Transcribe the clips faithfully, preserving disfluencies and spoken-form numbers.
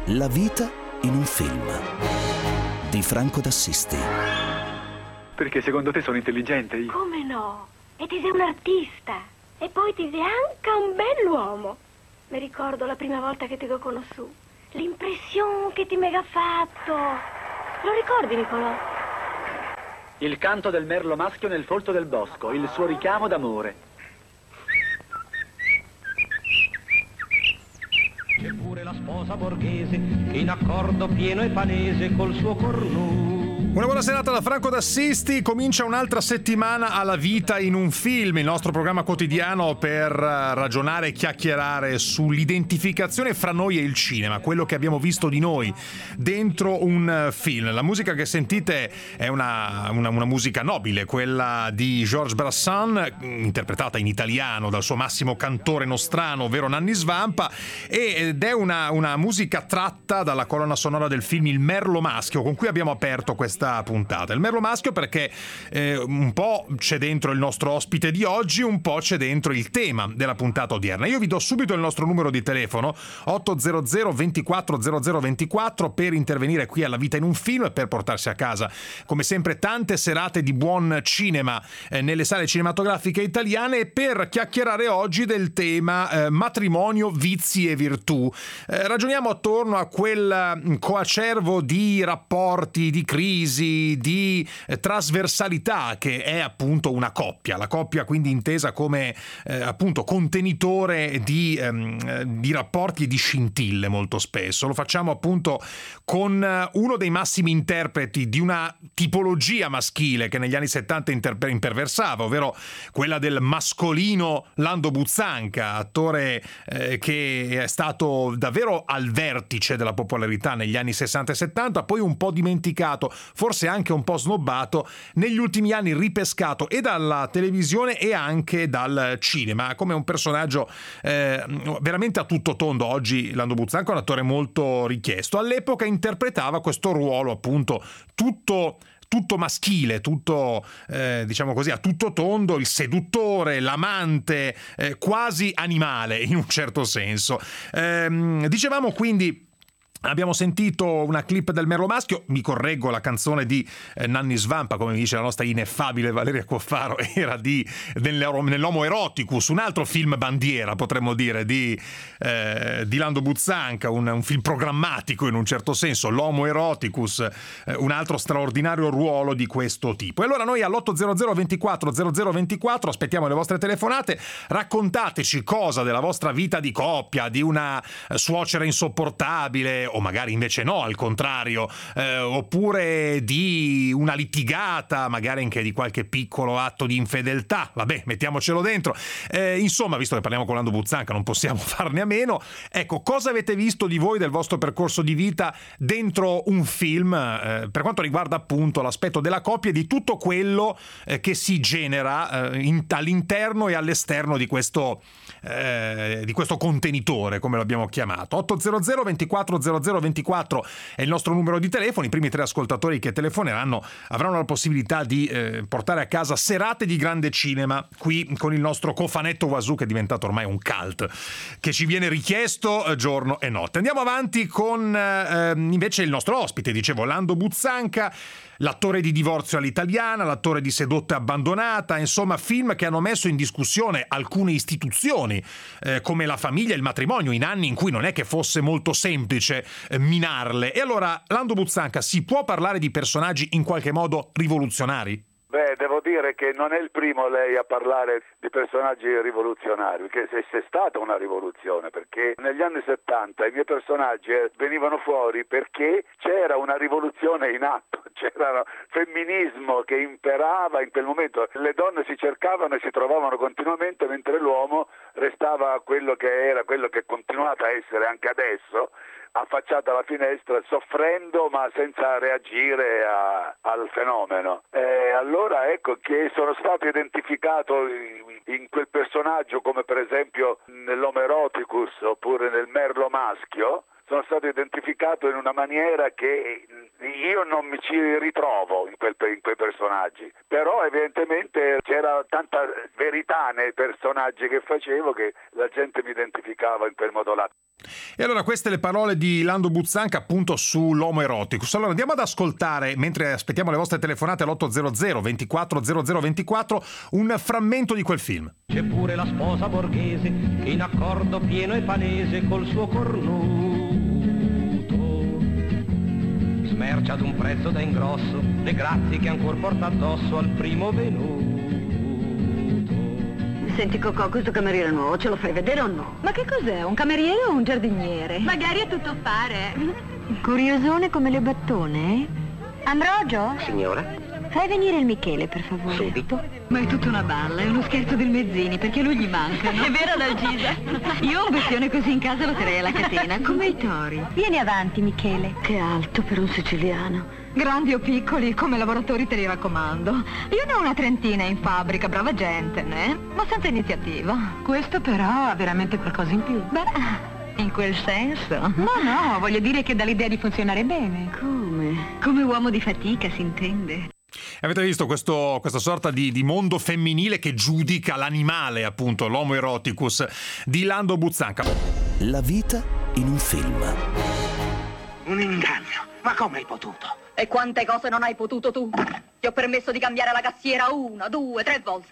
La vita in un film di Franco d'Assisti. Perché secondo te sono intelligente io? Come no? E ti sei un artista. E poi ti sei anche un bell'uomo. Mi ricordo la prima volta che ti ho conosciuto. L'impressione che ti mega fatto. Lo ricordi, Nicolò? Il canto del merlo maschio nel folto del bosco, il suo richiamo d'amore. C'è pure la sposa borghese che in accordo pieno e palese col suo cornu. Una buona serata da Franco d'Assisti. Comincia un'altra settimana alla vita in un film, il nostro programma quotidiano per ragionare e chiacchierare sull'identificazione fra noi e il cinema, quello che abbiamo visto di noi dentro un film. La musica che sentite è una, una, una musica nobile, quella di Georges Brassens, interpretata in italiano dal suo massimo cantore nostrano, ovvero Nanni Svampa, ed è una, una musica tratta dalla colonna sonora del film Il Merlo Maschio, con cui abbiamo aperto questa puntata. Il Merlo Maschio perché eh, un po' c'è dentro il nostro ospite di oggi, un po' c'è dentro il tema della puntata odierna. Io vi do subito il nostro numero di telefono otto zero zero ventiquattro zero zero ventiquattro per intervenire qui alla vita in un film e per portarsi a casa come sempre tante serate di buon cinema eh, nelle sale cinematografiche italiane, e per chiacchierare oggi del tema eh, matrimonio, vizi e virtù. Eh, ragioniamo attorno a quel coacervo di rapporti, di crisi, di eh, trasversalità che è appunto una coppia, la coppia quindi intesa come eh, appunto contenitore di, ehm, di rapporti e di scintille. Molto spesso lo facciamo appunto con uno dei massimi interpreti di una tipologia maschile che negli anni settanta interper- imperversava, ovvero quella del mascolino Lando Buzzanca, attore eh, che è stato davvero al vertice della popolarità negli anni sessanta e settanta, poi un po' dimenticato, forse anche un po' snobbato, negli ultimi anni ripescato e dalla televisione e anche dal cinema come un personaggio eh, veramente a tutto tondo. Oggi Lando Buzzanca è un attore molto richiesto, all'epoca interpretava questo ruolo appunto tutto tutto maschile, tutto eh, diciamo così a tutto tondo, il seduttore, l'amante, eh, quasi animale in un certo senso. Ehm, dicevamo quindi, abbiamo sentito una clip del Merlo Maschio, mi correggo, la canzone di eh, Nanni Svampa, come dice la nostra ineffabile Valeria Cuffaro, era di nell'Homo Eroticus, un altro film bandiera potremmo dire di, eh, di Lando Buzzanca, un, un film programmatico in un certo senso, l'Homo Eroticus, eh, un altro straordinario ruolo di questo tipo. E allora noi all'otto zero zero ventiquattro zero zero ventiquattro aspettiamo le vostre telefonate, raccontateci cosa della vostra vita di coppia, di una eh, suocera insopportabile, o magari invece no, al contrario, eh, oppure di una litigata, magari anche di qualche piccolo atto di infedeltà, vabbè, mettiamocelo dentro. Eh, insomma, visto che parliamo con Lando Buzzanca, non possiamo farne a meno. Ecco, cosa avete visto di voi, del vostro percorso di vita dentro un film, eh, per quanto riguarda appunto l'aspetto della coppia e di tutto quello eh, che si genera eh, in, all'interno e all'esterno di questo, eh, di questo contenitore, come l'abbiamo chiamato. otto zero zero ventiquattro zero zero ventiquattro è il nostro numero di telefono. I primi tre ascoltatori che telefoneranno avranno la possibilità di eh, portare a casa serate di grande cinema qui con il nostro cofanetto Wazoo, che è diventato ormai un cult che ci viene richiesto eh, giorno e notte. Andiamo avanti con eh, invece il nostro ospite, dicevo, Lando Buzzanca, l'attore di Divorzio all'italiana, l'attore di Sedotta e abbandonata, insomma film che hanno messo in discussione alcune istituzioni eh, come la famiglia e il matrimonio, in anni in cui non è che fosse molto semplice eh, minarle. E allora, Lando Buzzanca, si può parlare di personaggi in qualche modo rivoluzionari? Beh, devo dire che non è il primo lei a parlare di personaggi rivoluzionari, che se c'è stata una rivoluzione, perché negli anni settanta i miei personaggi venivano fuori perché c'era una rivoluzione in atto, c'era femminismo che imperava in quel momento, le donne si cercavano e si trovavano continuamente, mentre l'uomo restava quello che era, quello che è continuato a essere anche adesso, affacciata alla finestra, soffrendo ma senza reagire a, al fenomeno. E allora ecco che sono stato identificato in, in quel personaggio, come per esempio nell'Homo Eroticus oppure nel Merlo Maschio, sono stato identificato in una maniera che io non mi ci ritrovo in, quel, in quei personaggi, però evidentemente c'era tanta verità nei personaggi che facevo che la gente mi identificava in quel modo là. E allora queste le parole di Lando Buzzanca appunto sull'Homo eroticus. Allora andiamo ad ascoltare, mentre aspettiamo le vostre telefonate all'ottocento ventiquattro zero zero ventiquattro, un frammento di quel film. C'è pure la sposa borghese che in accordo pieno e palese col suo cornuto smercia ad un prezzo da ingrosso le grazie che ancor porta addosso al primo venuto. Senti Cocò, questo cameriere nuovo ce lo fai vedere o no? Ma che cos'è? Un cameriere o un giardiniere? Magari è tutto fare. Curiosone come le battone, eh? Ambrogio? Signora? Fai venire il Michele, per favore. Subito. Ma è tutta una balla, è uno scherzo del Mezzini, perché lui gli mancano. È vero, Dalgisa? Io un bestione così in casa lo terrei alla catena, come i tori. Vieni avanti, Michele. Che alto per un siciliano. Grandi o piccoli, come lavoratori te li raccomando. Io ne ho una trentina in fabbrica, brava gente, né? Ma senza iniziativa. Questo però ha veramente qualcosa in più. Beh, in quel senso. No, no, voglio dire che dà l'idea di funzionare bene. Come? Come uomo di fatica, si intende. Avete visto questo, questa sorta di, di mondo femminile che giudica l'animale, appunto, l'Homo eroticus di Lando Buzzanca. La vita in un film. Un inganno. Ma come hai potuto? E quante cose non hai potuto tu? Ti ho permesso di cambiare la cassiera una, due, tre volte.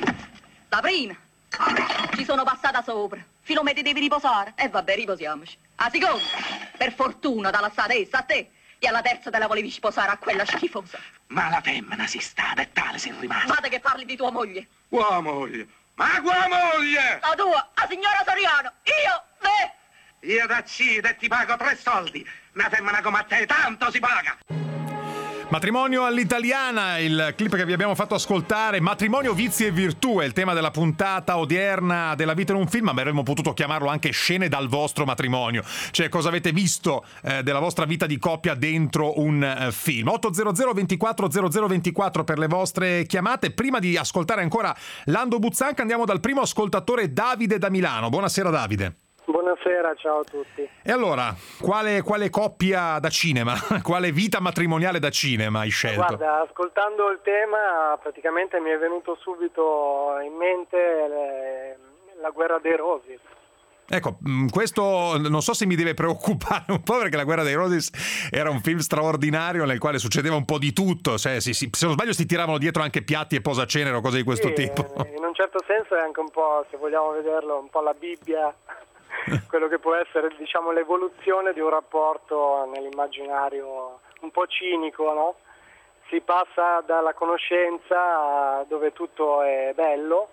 La prima, ci sono passata sopra. Filome ti devi riposare. E vabbè, riposiamoci. La seconda, per fortuna dalla stata essa a te. E alla terza te la volevi sposare a quella schifosa. Ma la femmina si sta, e tale sei rimasta. Fate che parli di tua moglie. Tua moglie? Ma tua moglie? La tua, la signora Soriano. Io, te. Io da Cida e ti pago tre soldi. Una femmina come a te tanto si paga. Matrimonio all'italiana, il clip che vi abbiamo fatto ascoltare. Matrimonio, vizi e virtù è il tema della puntata odierna della vita in un film, ma avremmo potuto chiamarlo anche scene dal vostro matrimonio, cioè cosa avete visto eh, della vostra vita di coppia dentro un eh, film. Ottocento ventiquattro zero zero ventiquattro per le vostre chiamate. Prima di ascoltare ancora Lando Buzzanca andiamo dal primo ascoltatore, Davide da Milano. Buonasera Davide. Buonasera, ciao a tutti. E allora, quale, quale coppia da cinema, quale vita matrimoniale da cinema hai scelto? Guarda, ascoltando il tema praticamente mi è venuto subito in mente le, la guerra dei Roses. Ecco, questo non so se mi deve preoccupare un po', perché La guerra dei Roses era un film straordinario nel quale succedeva un po' di tutto, cioè, si, si, se non sbaglio si tiravano dietro anche piatti e posacenere o cose di questo sì, tipo. In un certo senso è anche un po', se vogliamo vederlo, un po' la Bibbia, quello che può essere, diciamo, l'evoluzione di un rapporto nell'immaginario un po' cinico, no? Si passa dalla conoscenza dove tutto è bello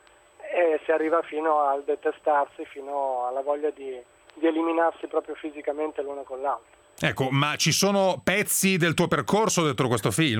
e si arriva fino al detestarsi, fino alla voglia di, di eliminarsi proprio fisicamente l'uno con l'altro. Ecco, ma ci sono pezzi del tuo percorso dentro questo film?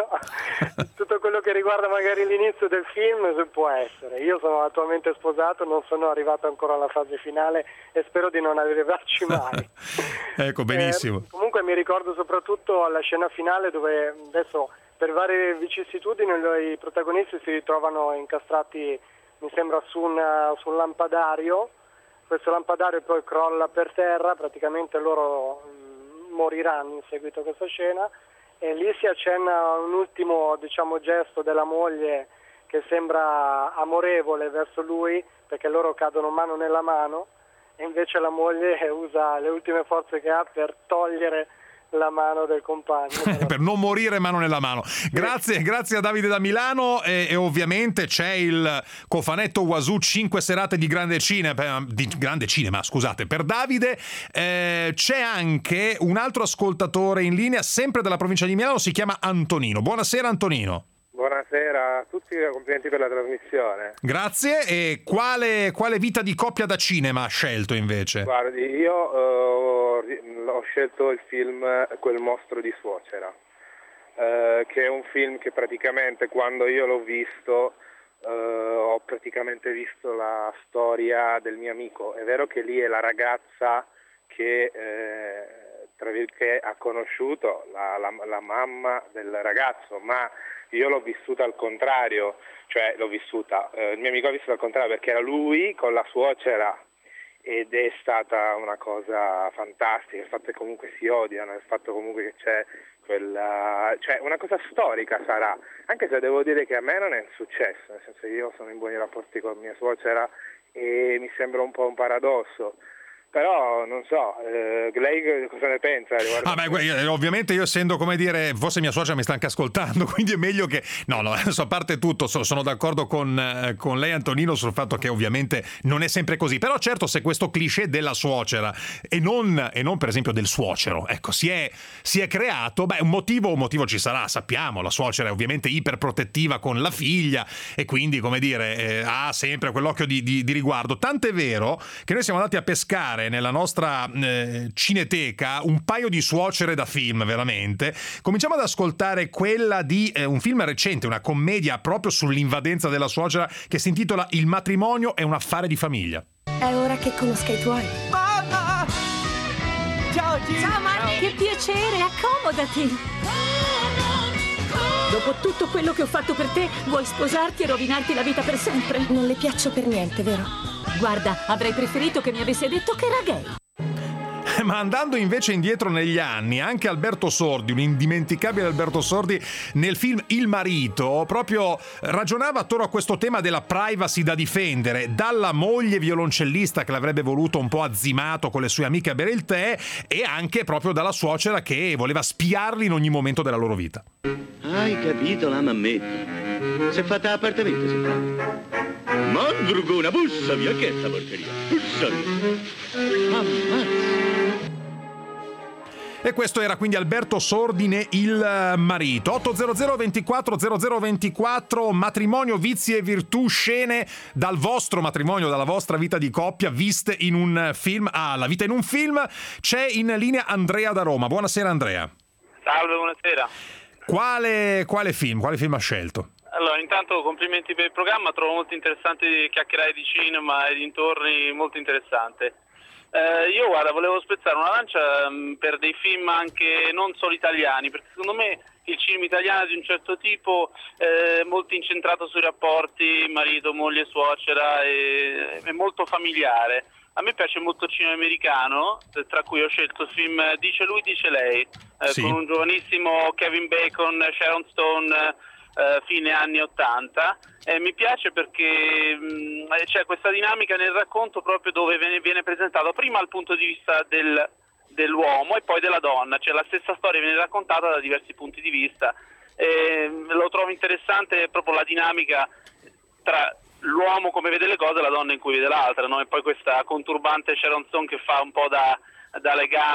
No, tutto quello che riguarda magari l'inizio del film può essere. Io sono attualmente sposato, non sono arrivato ancora alla fase finale e spero di non arrivarci mai. Ecco, benissimo. Eh, comunque mi ricordo soprattutto la scena finale dove adesso per varie vicissitudini i protagonisti si ritrovano incastrati, mi sembra, su, una, su un lampadario. Questo lampadario poi crolla per terra, praticamente loro mh, moriranno in seguito a questa scena, e lì si accenna un ultimo, diciamo, gesto della moglie che sembra amorevole verso lui, perché loro cadono mano nella mano, e invece la moglie usa le ultime forze che ha per togliere la mano del compagno. Per non morire mano nella mano. Grazie, grazie a Davide da Milano, e, e ovviamente c'è il cofanetto Wazoo cinque serate di grande cinema, di grande cinema, scusate, per Davide. Eh, c'è anche un altro ascoltatore in linea, sempre dalla provincia di Milano, si chiama Antonino. Buonasera Antonino. Buonasera a tutti e complimenti per la trasmissione. Grazie. E quale, quale vita di coppia da cinema ha scelto invece? Guardi, io uh, ho scelto il film Quel mostro di suocera, uh, che è un film che praticamente quando io l'ho visto uh, ho praticamente visto la storia del mio amico. È vero che lì è la ragazza che, eh, tra virgolette, ha conosciuto la, la, la mamma del ragazzo, ma io l'ho vissuta al contrario, cioè l'ho vissuta, eh, il mio amico l'ha vissuta al contrario, perché era lui con la suocera ed è stata una cosa fantastica, il fatto che comunque si odiano, il fatto comunque che c'è quella, cioè una cosa storica sarà, anche se devo dire che a me non è successo, nel senso che io sono in buoni rapporti con mia suocera e mi sembra un po' un paradosso. Però non so, eh, lei cosa ne pensa? Ah beh, guarda, ovviamente io essendo, come dire, forse mia suocera mi sta anche ascoltando, quindi è meglio che no, no, adesso a parte tutto sono, sono d'accordo con, eh, con lei Antonino sul fatto che ovviamente non è sempre così, però certo se questo cliché della suocera e non, e non per esempio del suocero, ecco, si è, si è creato, beh un motivo, un motivo ci sarà, sappiamo, la suocera è ovviamente iperprotettiva con la figlia e quindi, come dire, eh, ha sempre quell'occhio di, di, di riguardo, tant'è vero che noi siamo andati a pescare nella nostra eh, cineteca un paio di suocere da film, veramente. Cominciamo ad ascoltare quella di eh, un film recente, una commedia proprio sull'invadenza della suocera che si intitola Il matrimonio è un affare di famiglia. È ora che conosca i tuoi. Mamma! Ciao Gigi! Ciao Manny! Che piacere, accomodati! Dopo tutto quello che ho fatto per te, vuoi sposarti e rovinarti la vita per sempre? Non le piaccio per niente, vero? Guarda, avrei preferito che mi avesse detto che era gay. Ma andando invece indietro negli anni, anche Alberto Sordi, un indimenticabile Alberto Sordi, nel film Il marito, proprio ragionava attorno a questo tema della privacy da difendere, dalla moglie violoncellista che l'avrebbe voluto un po' azzimato con le sue amiche a bere il tè, e anche proprio dalla suocera che voleva spiarli in ogni momento della loro vita. Hai capito la mammetta? Si è fatta appartamento, si fa. Mandrugona, bussa via, che è sta porcheria? Bussa via. Ammazza. E questo era quindi Alberto Sordine, Il marito. ottocento ventiquattro zero zero ventiquattro, matrimonio, vizi e virtù, scene dal vostro matrimonio, dalla vostra vita di coppia, viste in un film. Ah, la vita in un film. C'è in linea Andrea da Roma. Buonasera Andrea. Salve, buonasera. Quale, quale film? Quale film ha scelto? Allora, intanto complimenti per il programma, trovo molto interessante chiacchierare di cinema e dintorni, molto interessante. Eh, io guarda, volevo spezzare una lancia mh, per dei film anche non solo italiani, perché secondo me il cinema italiano è di un certo tipo, eh, molto incentrato sui rapporti marito, moglie, suocera, e, è molto familiare. A me piace molto il cinema americano, tra cui ho scelto il film Dice lui, dice lei, eh, sì. Con un giovanissimo Kevin Bacon, Sharon Stone, Uh, fine anni ottanta. Eh, mi piace perché mh, c'è questa dinamica nel racconto proprio dove viene, viene presentato prima il punto di vista del, dell'uomo e poi della donna, cioè la stessa storia viene raccontata da diversi punti di vista. Eh, lo trovo interessante proprio la dinamica tra l'uomo come vede le cose e la donna in cui vede l'altra, no? E poi questa conturbante Sharon Stone che fa un po' da da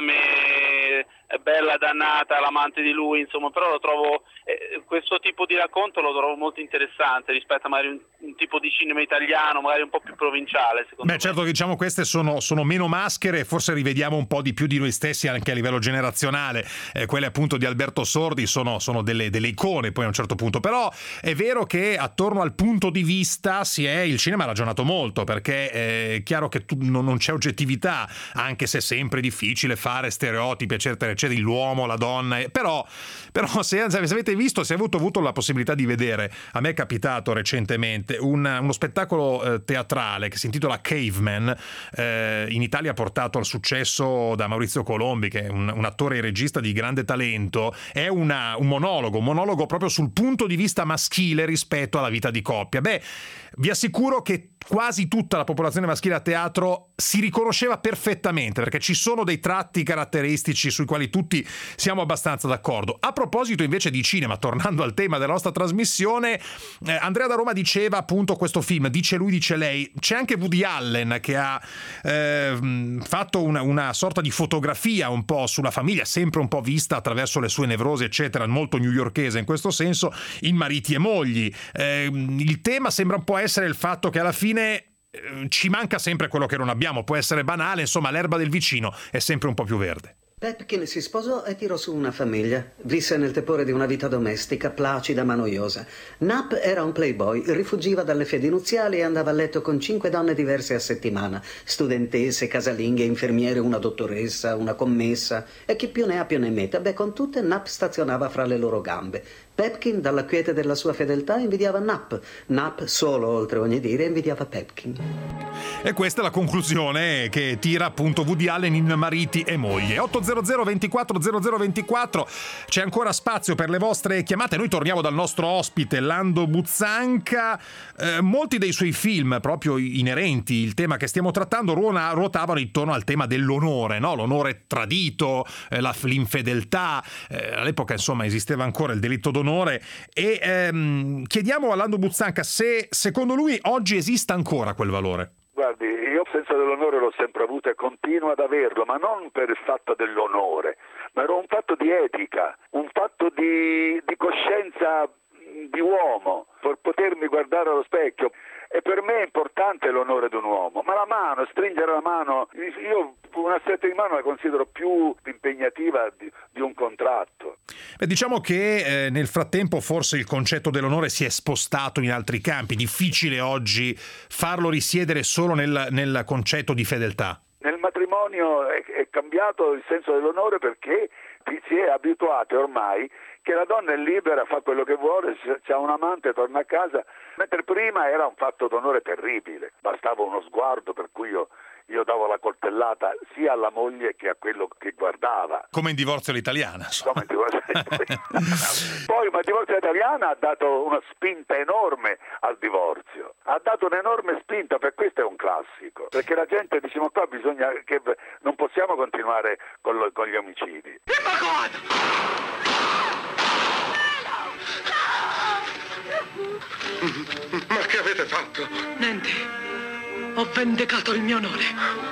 legame bella dannata l'amante di lui, insomma, però lo trovo eh, questo tipo di racconto lo trovo molto interessante rispetto a magari un, un tipo di cinema italiano magari un po' più provinciale, secondo Beh, me. certo che diciamo queste sono, sono meno maschere, forse rivediamo un po' di più di noi stessi anche a livello generazionale, eh, quelle appunto di Alberto Sordi sono, sono delle, delle icone poi a un certo punto, però è vero che attorno al punto di vista si è, il cinema ha ragionato molto, perché è chiaro che tu, non, non c'è oggettività, anche se sempre difficile fare stereotipi eccetera eccetera, l'uomo, la donna, però, però se, se avete visto, se avete avuto la possibilità di vedere, a me è capitato recentemente un, uno spettacolo eh, teatrale che si intitola Caveman, eh, in Italia portato al successo da Maurizio Colombi, che è un, un attore e regista di grande talento, è una, un monologo, un monologo proprio sul punto di vista maschile rispetto alla vita di coppia. Beh, vi assicuro che quasi tutta la popolazione maschile a teatro si riconosceva perfettamente, perché ci sono dei tratti caratteristici sui quali tutti siamo abbastanza d'accordo. A proposito invece di cinema, tornando al tema della nostra trasmissione, eh, Andrea da Roma diceva appunto questo film Dice lui, dice lei. C'è anche Woody Allen che ha eh, fatto una, una sorta di fotografia un po' sulla famiglia, sempre un po' vista attraverso le sue nevrosi eccetera, molto newyorkese in questo senso, in Mariti e mogli. Eh, il tema sembra un po' essere il fatto che alla fine ci manca sempre quello che non abbiamo, può essere banale, insomma l'erba del vicino è sempre un po' più verde. Pepkin si sposò e tirò su una famiglia. Visse nel tepore di una vita domestica, placida ma noiosa. Knapp era un playboy, rifugiva dalle fedi nuziali e andava a letto con cinque donne diverse a settimana. Studentesse, casalinghe, infermiere, una dottoressa, una commessa. E chi più ne ha più ne metta. Beh, con tutte Knapp stazionava fra le loro gambe. Pepkin, dalla quiete della sua fedeltà, invidiava Knapp. Knapp, solo oltre ogni dire, invidiava Pepkin. E questa è la conclusione che tira appunto Woody Allen in Mariti e moglie. otto zero zero ventiquattro zero zero ventiquattro, c'è ancora spazio per le vostre chiamate. Noi torniamo dal nostro ospite Lando Buzzanca. Eh, molti dei suoi film, proprio inerenti il tema che stiamo trattando, ruona, ruotavano intorno al tema dell'onore, no? L'onore tradito, eh, la, l'infedeltà. Eh, all'epoca insomma esisteva ancora il delitto d'onore e ehm, chiediamo a Lando Buzzanca se secondo lui oggi esista ancora quel valore. Guardi, io il senso dell'onore l'ho sempre avuto e continuo ad averlo, ma non per il fatto dell'onore, ma era un fatto di etica, un fatto di, di coscienza di uomo, per potermi guardare allo specchio. E per me è importante l'onore di un uomo, ma la mano, stringere la mano, io una stretta di mano la considero più impegnativa di, di un contratto. Beh, diciamo che eh, nel frattempo forse il concetto dell'onore si è spostato in altri campi, difficile oggi farlo risiedere solo nel, nel concetto di fedeltà. Nel matrimonio è, è cambiato il senso dell'onore perché si è abituati ormai che la donna è libera, fa quello che vuole, se c'ha un amante torna a casa, mentre prima era un fatto d'onore terribile, bastava uno sguardo per cui io, io davo la coltellata sia alla moglie che a quello che guardava. Come in Divorzio all'italiana. Come in Divorzio all'italiana. Poi ma Divorzio all'italiana ha dato una spinta enorme al divorzio, ha dato un'enorme spinta, per questo è un classico, perché la gente dice ma qua bisogna che non possiamo continuare con, lo, con gli omicidi. Ma che avete fatto? Niente. Ho vendicato il mio onore.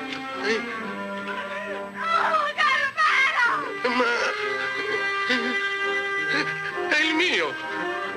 Oh, Carmelo! Ma... è il mio!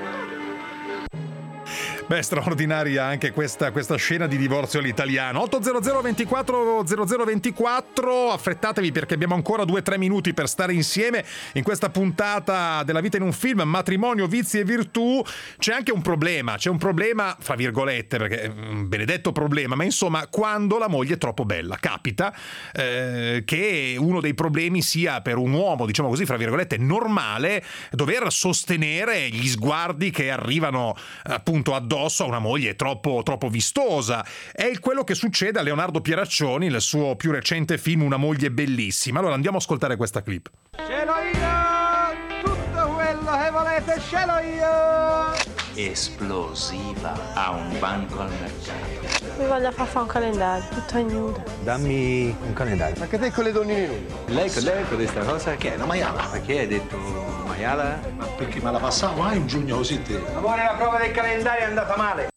Beh, straordinaria anche questa, questa scena di Divorzio all'italiano. otto zero zero ventiquattro zero zero ventiquattro, affrettatevi perché abbiamo ancora due tre minuti per stare insieme in questa puntata della vita in un film, matrimonio, vizi e virtù. C'è anche un problema, c'è un problema fra virgolette, perché è un benedetto problema, ma insomma quando la moglie è troppo bella. Capita eh, che uno dei problemi sia per un uomo, diciamo così, fra virgolette, normale, dover sostenere gli sguardi che arrivano appunto addosso a una moglie troppo, troppo vistosa. È quello che succede a Leonardo Pieraccioni nel suo più recente film Una moglie bellissima. Allora andiamo a ascoltare questa clip. Ce l'ho io! Tutto quello che volete ce l'ho io! Esplosiva, a un banco al mercato. Mi voglio far fare un calendario, tutto nudo. Dammi un calendario. Ma che te con le donnine nude? Lei con lei con questa cosa che è una maiala. Perché hai detto maiala? Ma perché me la passavo mai in giugno così te? Amore, la prova del calendario è andata male.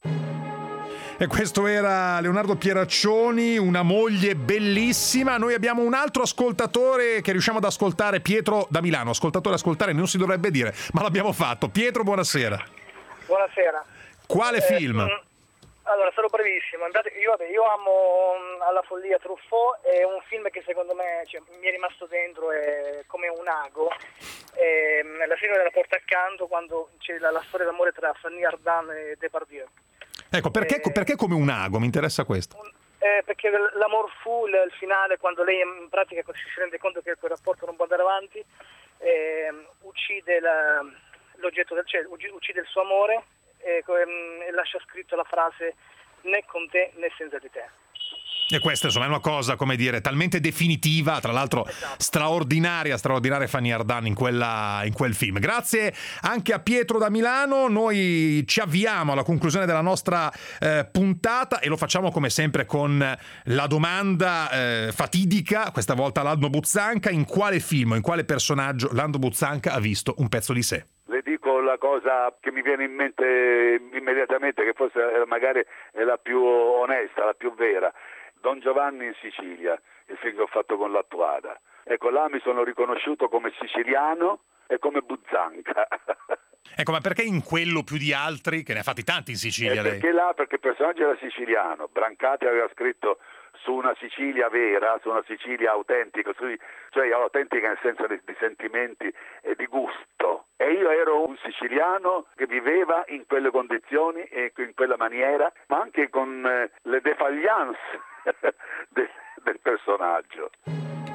E questo era Leonardo Pieraccioni, Una moglie bellissima. Noi abbiamo un altro ascoltatore che riusciamo ad ascoltare, Pietro da Milano. Ascoltatore, ascoltare non si dovrebbe dire, ma l'abbiamo fatto. Pietro, buonasera. Buonasera. Quale eh, film? Mh, allora, sarò brevissimo. Andate, io, vabbè, io amo mh, Alla follia Truffaut, è un film che secondo me cioè, mi è rimasto dentro è come un ago. È, la fine della porta accanto, quando c'è la, la storia d'amore tra Fanny Ardant e Depardieu. Ecco, perché, eh, perché come un ago? Mi interessa questo. Eh, perché l'amor fu il, il finale, quando lei in pratica si rende conto che quel rapporto non può andare avanti, eh, uccide la, l'oggetto del cielo, uccide il suo amore e, e lascia scritto la frase né con te né senza di te. E questa insomma è una cosa, come dire, talmente definitiva, tra l'altro esatto. straordinaria, straordinaria Fanny Ardant in, quella, in quel film. Grazie anche a Pietro da Milano, noi ci avviamo alla conclusione della nostra eh, puntata e lo facciamo come sempre con la domanda eh, fatidica, questa volta Lando Buzzanca: in quale film, in quale personaggio Lando Buzzanca ha visto un pezzo di sé? Le dico la cosa che mi viene in mente immediatamente, che forse magari è la più onesta, la più vera. Don Giovanni in Sicilia, il film che ho fatto con l'Attuada. Ecco, là mi sono riconosciuto come siciliano e come Buzzanca. Ecco, ma perché in quello più di altri, che ne ha fatti tanti in Sicilia? Eh, perché lei? Là, perché il personaggio era siciliano. Brancati aveva scritto su una Sicilia vera, su una Sicilia autentica, su, cioè autentica nel senso di, di sentimenti e di gusto. E io ero un siciliano che viveva in quelle condizioni e in quella maniera, ma anche con eh, le défaillances del, del personaggio.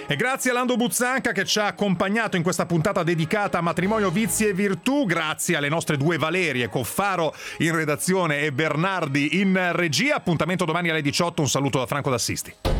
E grazie a Lando Buzzanca che ci ha accompagnato in questa puntata dedicata a matrimonio, vizi e virtù. Grazie alle nostre due Valerie, Coffaro in redazione e Bernardi in regia. Appuntamento domani alle diciotto. Un saluto da Franco d'Assisti.